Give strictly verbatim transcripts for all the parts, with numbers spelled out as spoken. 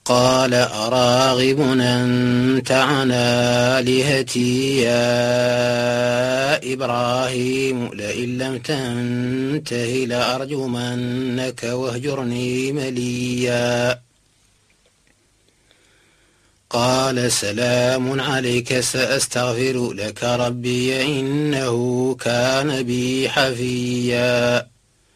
قال أراغب أنت عن آلهتي يا إبراهيم لئن لم تنته لأرجمنك واهجرني مليا قال سلام عليك سأستغفر لك ربي إنه كان بي حفيا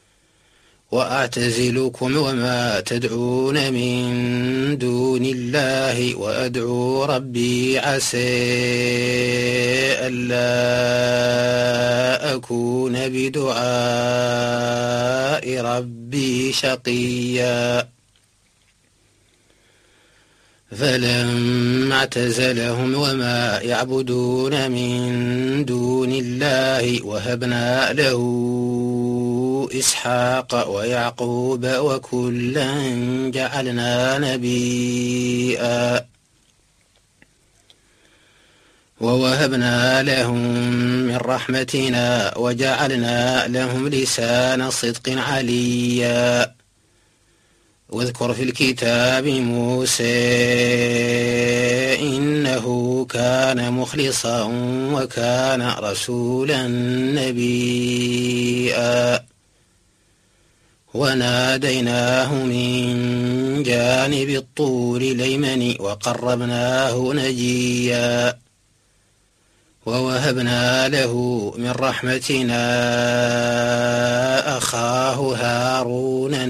وأعتزلكم وما تدعون من دون الله وأدعو ربي عسى ألا أكون بدعاء ربي شقيا فلما اعتزلهم وما يعبدون من دون الله وهبنا له إسحاق ويعقوب وكلا جعلنا نبيا ووهبنا لهم من رحمتنا وجعلنا لهم لسان صدق عليا واذكر في الكتاب موسى إنه كان مخلصا وكان رسولا نبيا وناديناه من جانب الطور الأيمن وقربناه نجيا ووهبنا له من رحمتنا أخاه هارون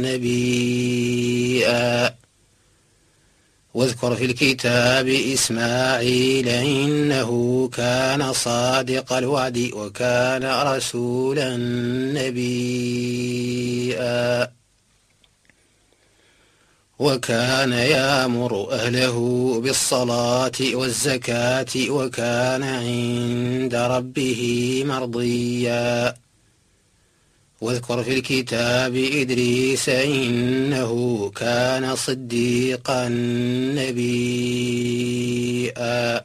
نبيا واذكر في الكتاب إسماعيل إنه كان صادق الوعد وكان رسولا نبيا وكان يأمر أهله بالصلاة والزكاة وكان عند ربه مرضيا واذكر في الكتاب إدريس إنه كان صديقا نبيا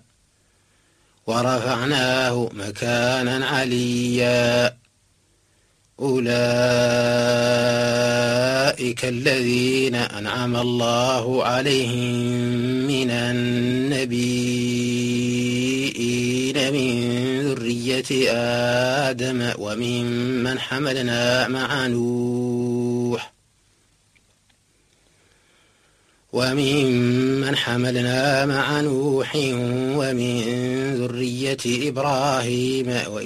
ورفعناه مكانا عليا أولئك الذين أنعم الله عليهم من النبيين من ذرية آدم وممن حملنا مع نوح وممن حملنا مع نوح ومن ذرية إبراهيم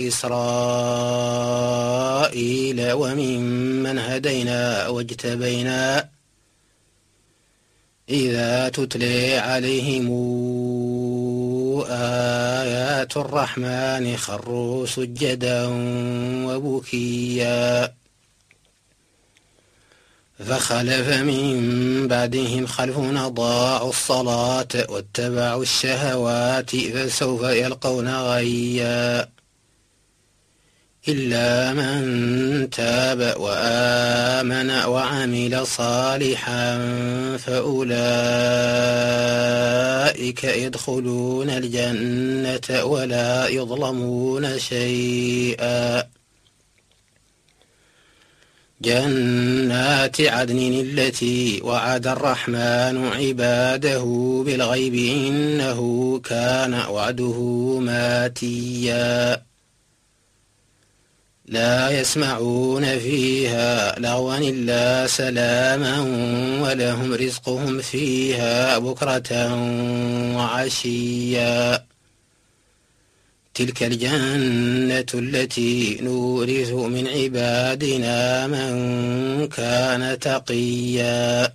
وإسرائيل وممن هدينا واجتبينا إذا تتلي عليهم آيات الرحمن خروا سجدا وبكيا فخلف من بعدهم خلف أضاعوا الصلاة واتبعوا الشهوات فسوف يلقون غيا إلا من تاب وآمن وعمل صالحا فأولئك يدخلون الجنة ولا يظلمون شيئا جنات عدن التي وعد الرحمن عباده بالغيب إنه كان وعده ماتيا لا يسمعون فيها لغوا إلا سلاما ولهم رزقهم فيها بكرة وعشيا تلك الجنة التي نورث من عبادنا من كان تقيا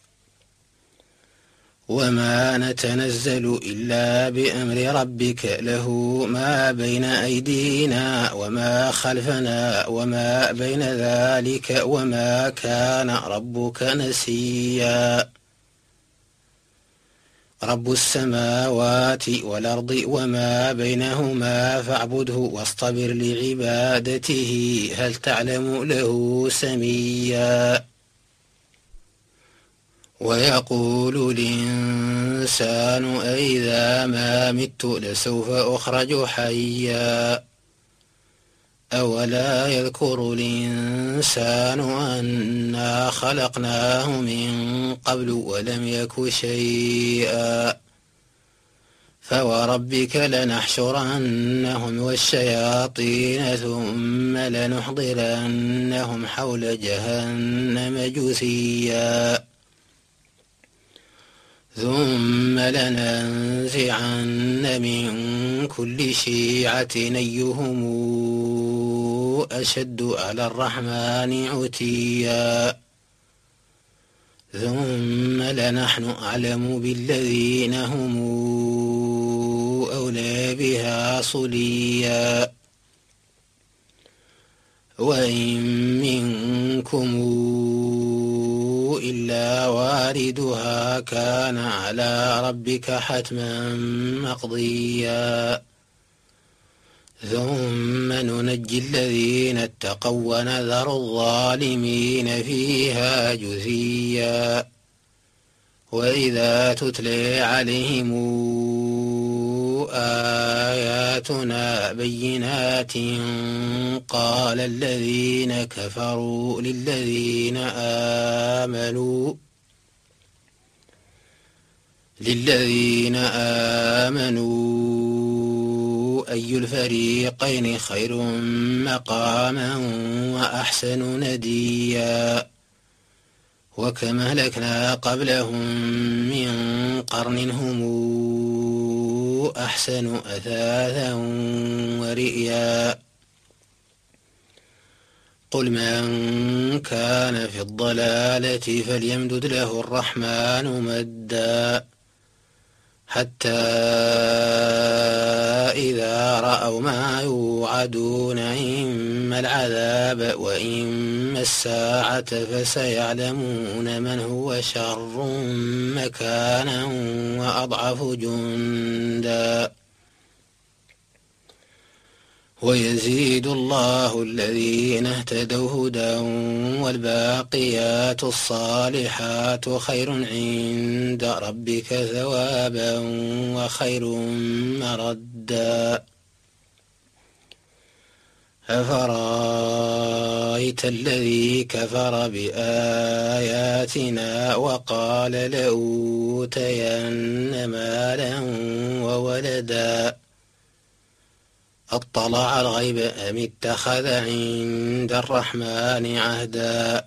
وما نتنزل إلا بأمر ربك له ما بين أيدينا وما خلفنا وما بين ذلك وما كان ربك نسيا رب السماوات والأرض وما بينهما فاعبده واصطبر لعبادته هل تعلم له سميا ويقول الإنسان أإذا ما مت لسوف أخرج حيا أولا يذكر الإنسان أنا خلقناه من قبل ولم يك شيئا فوربك لنحشرنهم والشياطين ثم لنحضرنهم حول جهنم جثيا ثم لننزعن من كل شيعة أيهم أشد على الرحمن عتيا ثم لنحن أعلم بالذين هم أولى بها صليا وإن منكم إلا واردها كان على ربك حتما مقضيا ثم ننجي الذين اتقوا ونذر الظالمين فيها جثيا وإذا تتلي عليهم آياتنا بينات قال الذين كفروا للذين آمنوا للذين آمنوا أي الفريقين خير مقاما وأحسن نديا وكم أهلكنا قبلهم من قرن هم أحسن أثاثا ورئيا قل من كان في الضلالة فليمدد له الرحمن مدا حتى إذا رأوا ما يوعدون إما العذاب وإما الساعة فسيعلمون من هو شر مكانا وأضعف جندا ويزيد الله الذين اهتدوا هدى والباقيات الصالحات خير عند ربك ثوابا وخير مردا أفرأيت الذي كفر بآياتنا وقال لأوتين مالا وولدا أطلع الغيب أم اتخذ عند الرحمن عهدا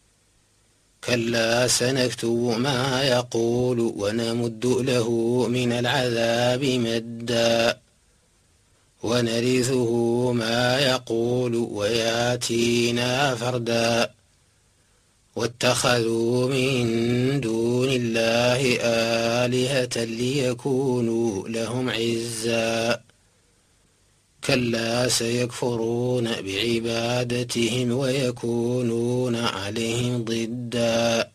كلا سنكتب ما يقول ونمد له من العذاب مدا ونرثه ما يقول وياتينا فردا واتخذوا من دون الله آلهة ليكونوا لهم عزا كلا سيكفرون بعبادتهم ويكونون عليهم ضدا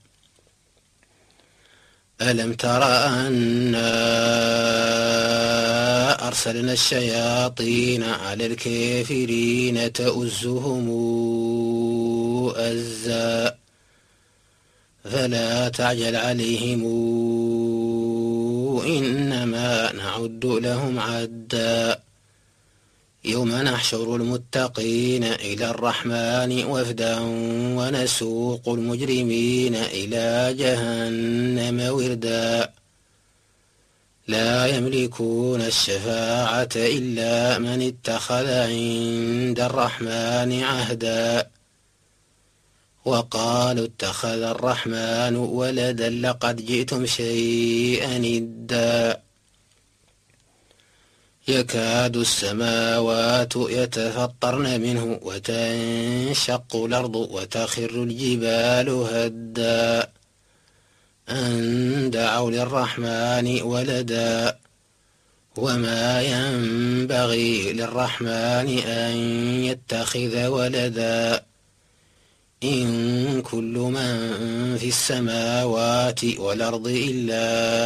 ألم تر أنا أرسلنا الشياطين على الكافرين تؤزهم أزا فلا تعجل عليهم إنما نعد لهم عدا يوم نحشر المتقين إلى الرحمن وفدا ونسوق المجرمين إلى جهنم وردا لا يملكون الشفاعة إلا من اتخذ عند الرحمن عهدا وقالوا اتخذ الرحمن ولدا لقد جئتم شيئا إدا يكاد السماوات يتفطرن منه وتنشق الأرض وتخر الجبال هدا أن دعوا للرحمن ولدا وما ينبغي للرحمن أن يتخذ ولدا إن كل من في السماوات والأرض إلا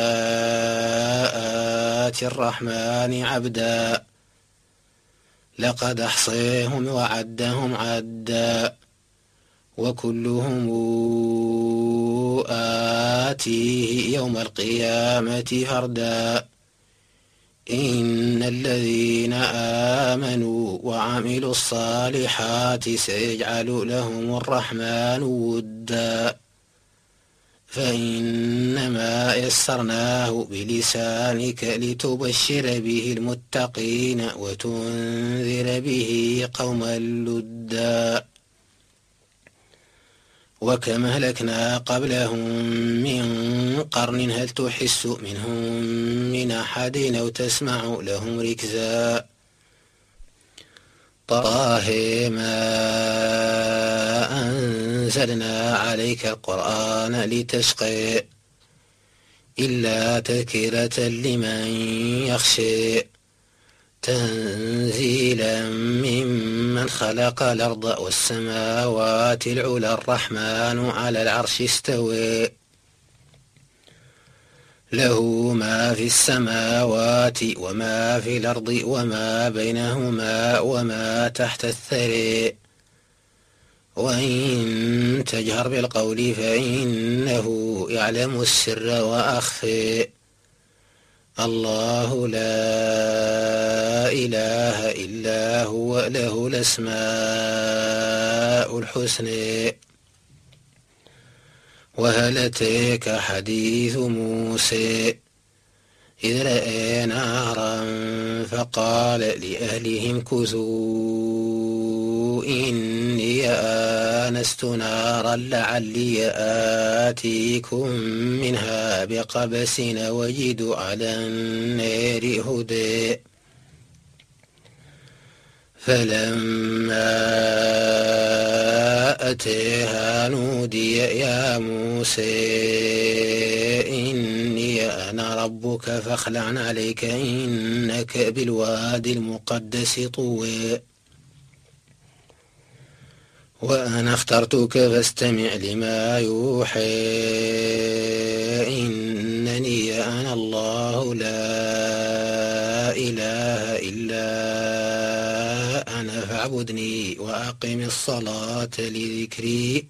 آتي الرحمن عبدا لقد أحصيهم وعدهم عدا وكلهم آتيه يوم القيامة فردا إن الذين آمنوا وعملوا الصالحات سيجعل لهم الرحمن ودا فإنما يسرناه بلسانك لتبشر به المتقين وتنذر به قوما لدا وكم أهلكنا قبلهم من قرن هل تحس منهم من أحد أو تسمع لهم ركزا طه ما أنزلنا عليك القرآن لتشقى إلا تذكرة لمن يخشى تنزيلا ممن خلق الأرض والسماوات العلى الرحمن على العرش استوى له ما في السماوات وما في الأرض وما بينهما وما تحت الثرى وإن تجهر بالقول فإنه يعلم السر وأخفى الله لا إله إلا هو له الأسماء الحسنى وهل أتاك حديث موسى إذ رأى نارا فقال لأهلهم كثوا إني آنست نارا لعلي آتيكم منها بقبس وجد على النار هدى فلما أتاها نودي يا موسى إني أنا ربك فاخلع عليك إنك بالوادي المقدس طوى وأنا اخترتك فاستمع لما يوحى إنني أنا الله لا إله إلا أنا فاعبدني وأقم الصلاة لذكري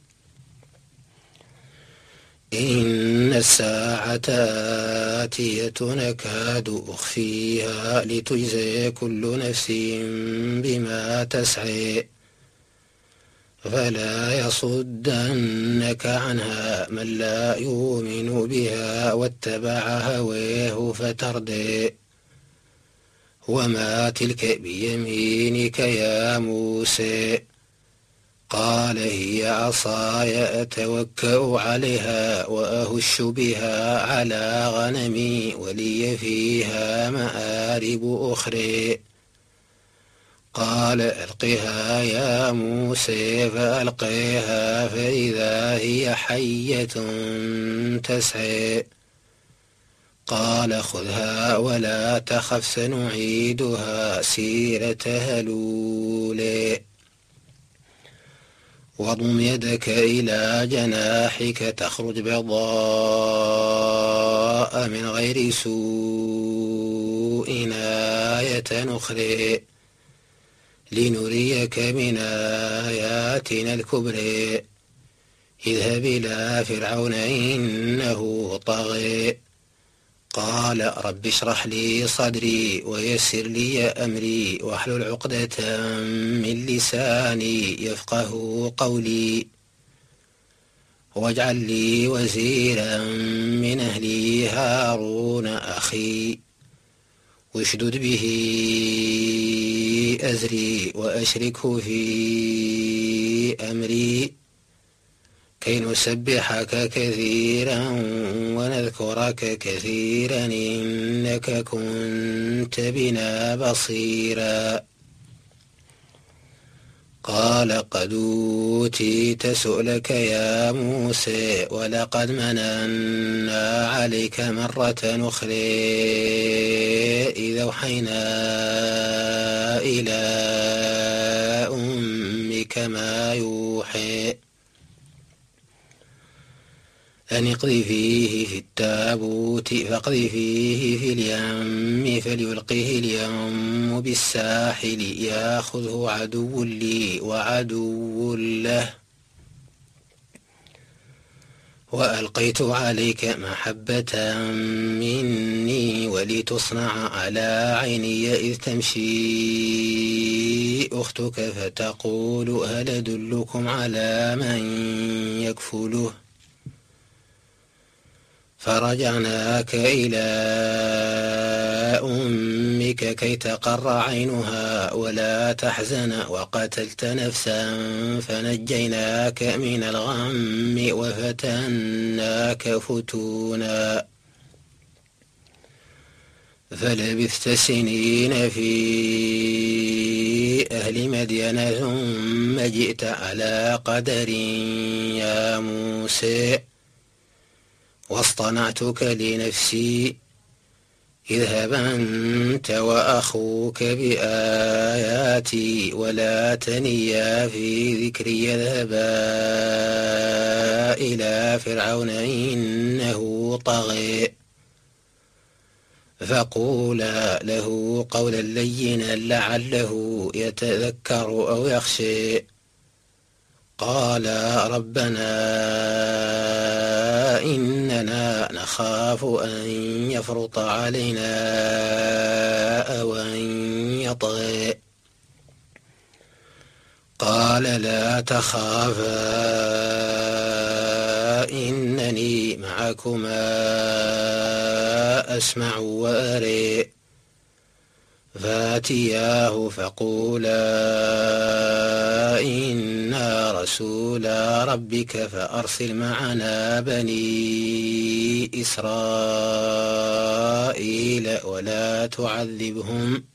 إن الساعة آتية نكاد أخفيها لتجزي كل نفس بما تسعى فلا يصدنك عنها من لا يؤمن بها واتبع هواه فتردى وما تلك بيمينك يا موسى قال هي عصاي أتوكأ عليها وأهش بها على غنمي ولي فيها مآرب أخرى قال ألقها يا موسى فألقيها فإذا هي حية تسعى قال خذها ولا تخف سنعيدها سيرتها الأولى واضم يدك إلى جناحك تخرج بيضاء من غير سوء آية أخرى لنريك من آياتنا الكبرى اذهب إلى فرعون إنه طغى قال رب اشرح لي صدري ويسر لي أمري واحلل عقدة من لساني يفقه قولي واجعل لي وزيرا من أهلي هارون أخي واشدد به أزري وأشركه في أمري كي نسبحك كثيرا ونذكرك كثيرا إنك كنت بنا بصيرا قال قد أوتيت سؤلك يا موسى ولقد مننا عليك مرة أخرى إذا أوحينا إلى أمك ما يوحي أن اقذفيه في التابوت فاقذفيه في اليم فليلقه اليم بالساحل ياخذه عدو لي وعدو له وألقيت عليك محبة مني ولتصنع على عيني إذ تمشي أختك فتقول هل أدلكم على من يكفله فرجعناك إلى أمك كي تقر عينها ولا تحزن وقتلت نفسا فنجيناك من الغم وفتناك فتونا فلبثت سنين في أهل مدين ثم جئت على قدر يا موسى واصطنعتك لنفسي اذهب أنت وأخوك بآياتي ولا تنيا في ذكري اذهبا إلى فرعون إنه طغى فقولا له قولا لينا لعله يتذكر أو يخشى قال ربنا إننا نخاف أن يفرط علينا أو أن يطغى قال لا تخافا إنني معكما أسمع وأرى فاتياه فقولا إنا رسولا ربك فأرسل معنا بني إسرائيل ولا تعذبهم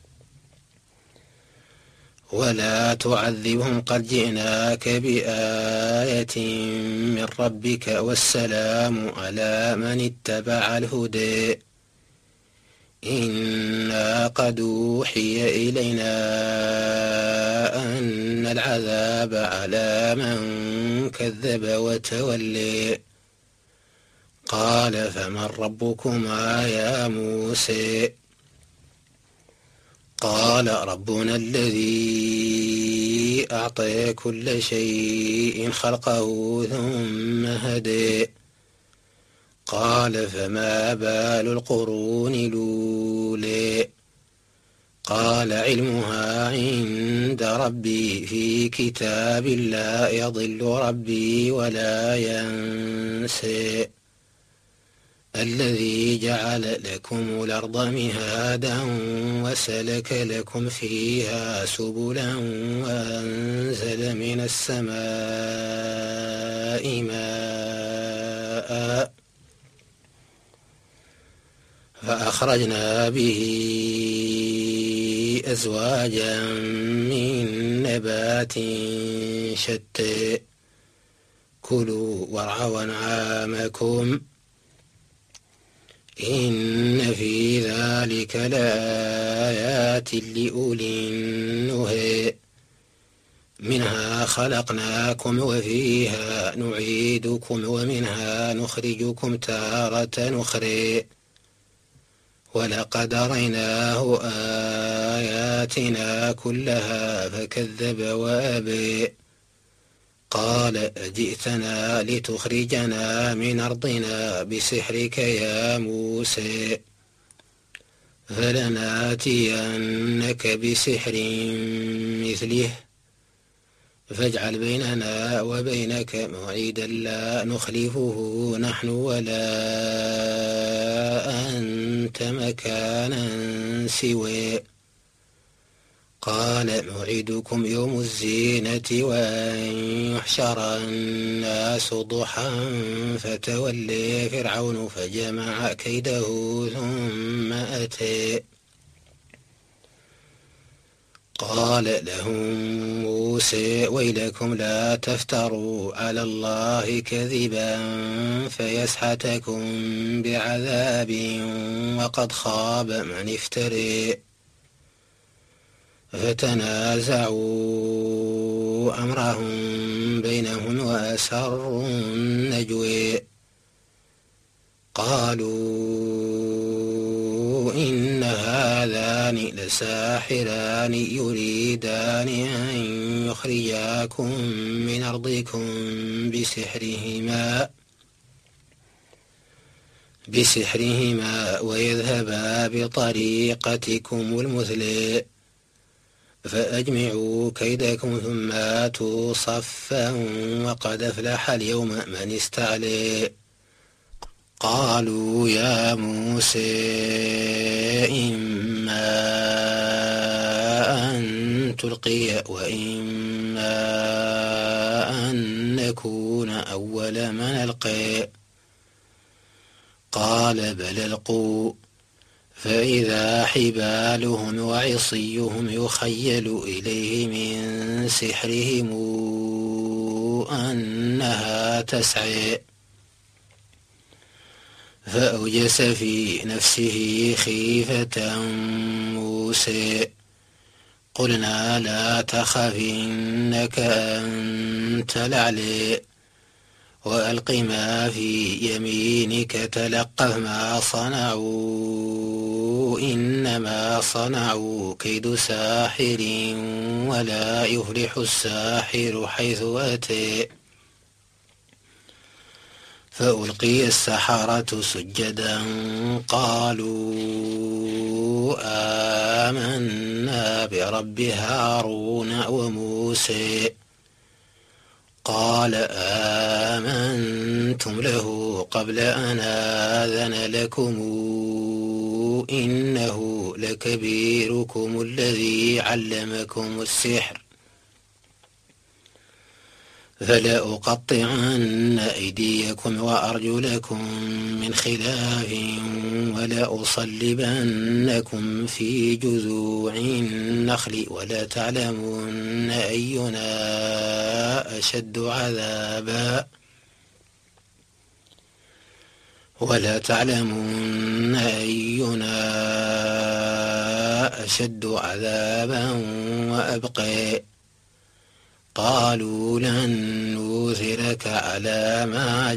ولا تعذبهم قد جئناك بآية من ربك والسلام على من اتبع الهدى إنا قد أوحي إلينا أن العذاب على من كذب وتولى قال فمن ربكما يا موسى قال ربنا الذي أعطى كل شيء خلقه ثم هدى قال فما بال القرون الأولى قال علمها عند ربي في كتاب لا يضل ربي ولا ينسى الذي جعل لكم الأرض مهادا وسلك لكم فيها سبلا وأنزل من السماء ماء فأخرجنا به أزواجا من نبات شتى كلوا وارعوا أنعامكم إن في ذلك لآيات لأولي النهى منها خلقناكم وفيها نعيدكم ومنها نخرجكم تارة أخرى ولقد أريناه آياتنا كلها فكذب وأبى قال أجئتنا لتخرجنا من أرضنا بسحرك يا موسى فلناتينك بسحر مثله فاجعل بيننا وبينك موعدا لا نخلفه نحن ولا أنت مكانا سوى قال موعدكم يوم الزينة وأن يحشر الناس ضحى فتولى فرعون فجمع كيده ثم أتى قال لهم موسى ويلكم لا تفتروا على الله كذبا فيسحتكم بعذاب وقد خاب من افتري فتنازعوا أمرهم بينهم وأسروا النجوى قالوا إن هذان لساحران يريدان أن يخرجاكم من أرضكم بسحرهما بسحرهما ويذهبا بطريقتكم المثلى فأجمعوا كيدكم ثم آتوا صفا وقد أفلح اليوم من استعلى قالوا يا موسى إما أن تلقي وإما أن نكون أول من ألقي قال بل ألقوا فإذا حبالهم وعصيهم يخيل إليه من سحرهم أنها تسعى فأوجس في نفسه خيفة موسى قلنا لا تخف إنك أنت الأعلى وألق ما في يمينك تلقف ما صنعوا إنما صنعوا كيد ساحر ولا يفلح الساحر حيث أتى فألقي السحرة سجدا قالوا آمنا برب هارون وموسى قال آمنتم له قبل أن آذن لكم إنه لكبيركم الذي علمكم السحر فلأقطعن أيديكم وأرجلكم من خلاف ولأصلبنكم في جذوع النخل ولتعلمن أينا أشد عذابا ولتعلمن أينا أشد عذابا وأبقى قالوا لن نؤثرك على ما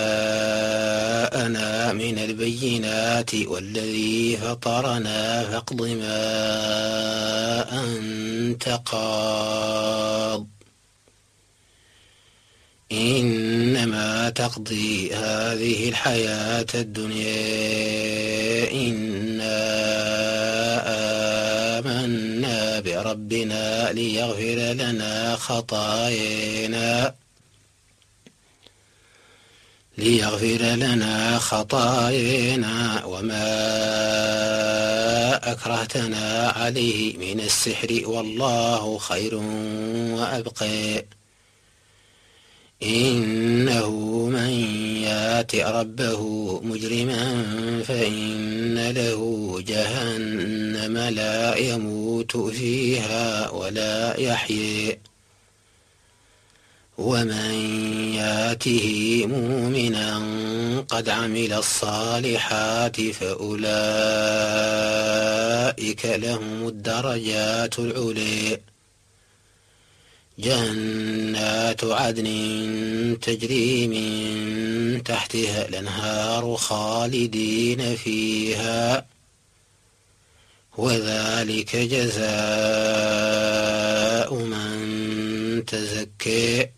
جاءنا من البينات والذي فطرنا فاقض ما أنت قاض إنما تقضي هذه الحياة الدنيا إنا آمنا بربنا ليغفر لنا خطايانا ليغفر لنا خطايانا وما أكرهتنا عليه من السحر والله خير وأبقى إنه من يات ربه مجرما فإن له جهنم لا يموت فيها ولا يحيى ومن ياته مؤمنا قد عمل الصالحات فأولئك لهم الدرجات العلى جنات عدن تجري من تحتها الأنهار خالدين فيها وذلك جزاء من تزكى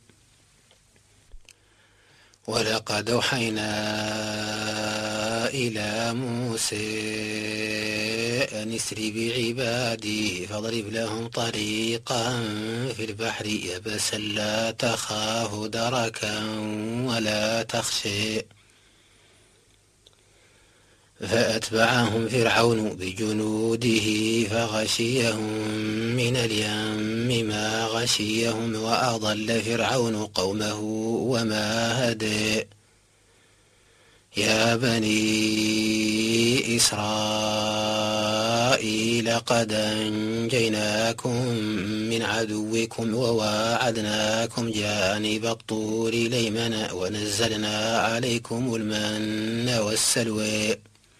ولقد أوحينا إلى موسى أن اسر بعبادي فاضرب لهم طريقا في البحر يبسا لا تخاف دركا ولا تخشى فأتبعهم فرعون بجنوده فغشيهم من اليم ما غشيهم وأضل فرعون قومه وما هدى يا بني إسرائيل قد أنجيناكم من عدوكم وواعدناكم جانب الطور الأيمن ونزلنا عليكم المن والسلوى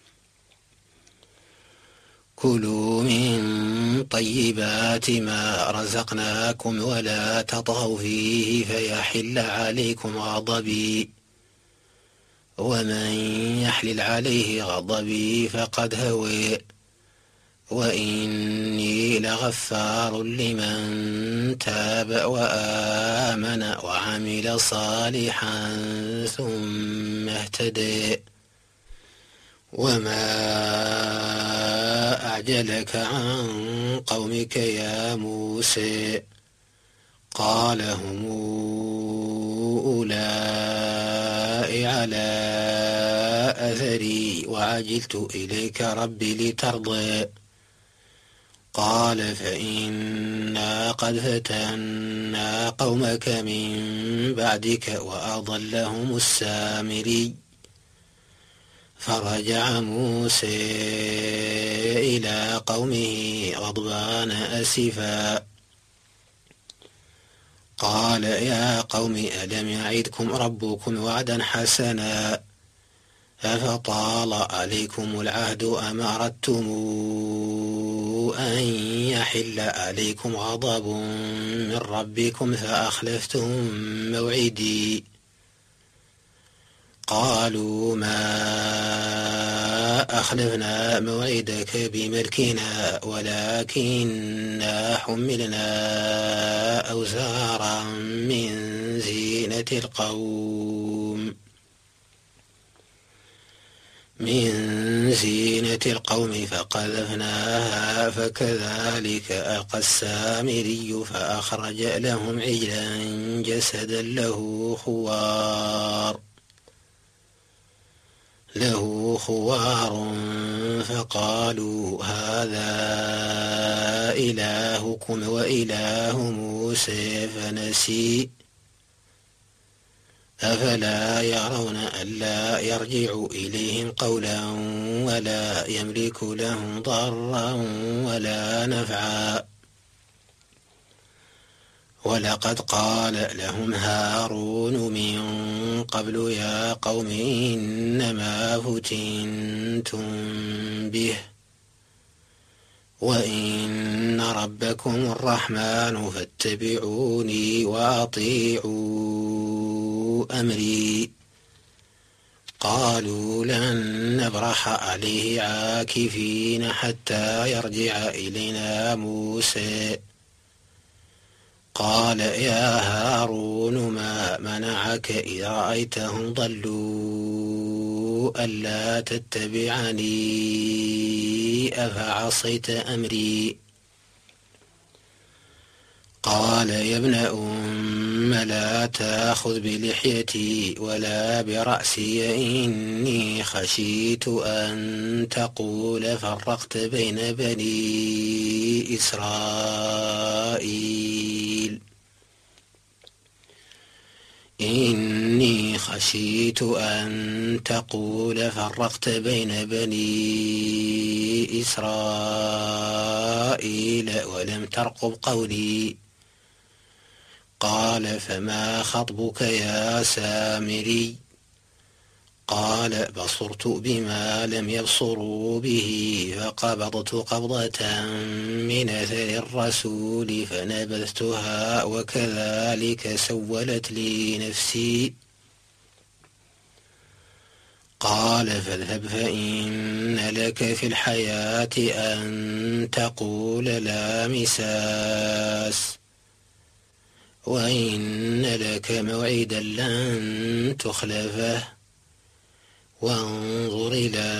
كلوا من طيبات ما رزقناكم ولا تطغوا فيه فيحل عليكم غضبي ومن يحلل عليه غضبي فقد هوى وإني لغفار لمن تاب وآمن وعمل صالحا ثم اهتدى وما أعجلك عن قومك يا موسى قال هم أولئك على أثري وعجلت إليك ربي لترضى قال فإنا قد فتنا قومك من بعدك وأضلهم السامري فرجع موسى إلى قومه غضبان أسفا قال يا قوم ألم يعدكم ربكم وعدا حسنا أفطال عليكم العهد أم أردتم أن يحل عليكم غضب من ربكم فأخلفتم موعدي قالوا ما أخلفنا موعدك بملكنا ولكننا حملنا أوزارا من زينة القوم من زينة القوم فقذفناها فكذلك ألقى السامري فأخرج لهم عجلا جسدا له خوار له خوار فقالوا هذا إلهكم وإله موسى فنسي أفلا يرون ألا يرجع إليهم قولا ولا يملك لهم ضرا ولا نفعا ولقد قال لهم هارون من قبل يا قوم إنما فتنتم به وإن ربكم الرحمن فاتبعوني وأطيعوا أمري قالوا لن نبرح عليه عاكفين حتى يرجع إلينا موسى قال يا هارون ما منعك إذ رأيتهم ضلوا ألا تتبعني أفعصيت أمري قال يا ابن أم لا تأخذ بلحيتي ولا برأسي إني خشيت أن تقول فرقت بين بني إسرائيل إني خشيت أن تقول فرقت بين بني إسرائيل ولم ترقب قولي قال فما خطبك يا سامري قال بصرت بما لم يبصروا به فقبضت قبضة من أثر الرسول فنبذتها وكذلك سولت لي نفسي قال فاذهب فإن لك في الحياة أن تقول لا مساس وإن لك موعدا لن تخلفه وانظر إلى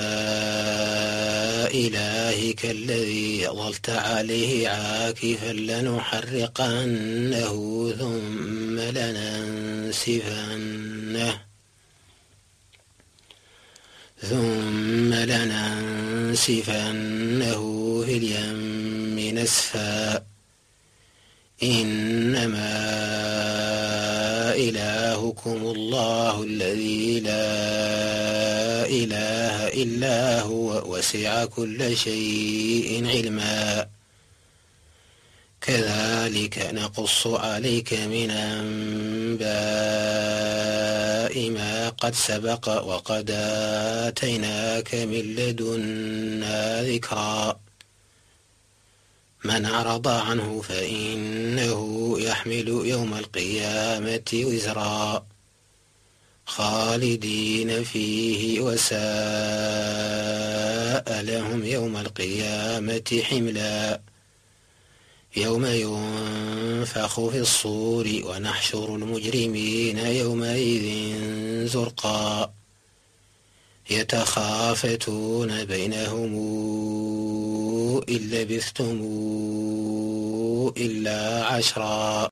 إلهك الذي ظلت عليه عاكفا لنحرقنه ثم لننسفنه ثم لننسفنه في اليم نسفا إنما إلهكم الله الذي لا إله إلا هو وسع كل شيء علما كذلك نقص عليك من أنباء ما قد سبق وقد آتيناك من لدنا ذكرا من أعرض عنه فإنه يحمل يوم القيامة وزرا خالدين فيه وساء لهم يوم القيامة حملا يوم ينفخ في الصور ونحشر المجرمين يومئذ زرقا يتخافتون بينهم إن لبثتم إلا عشرا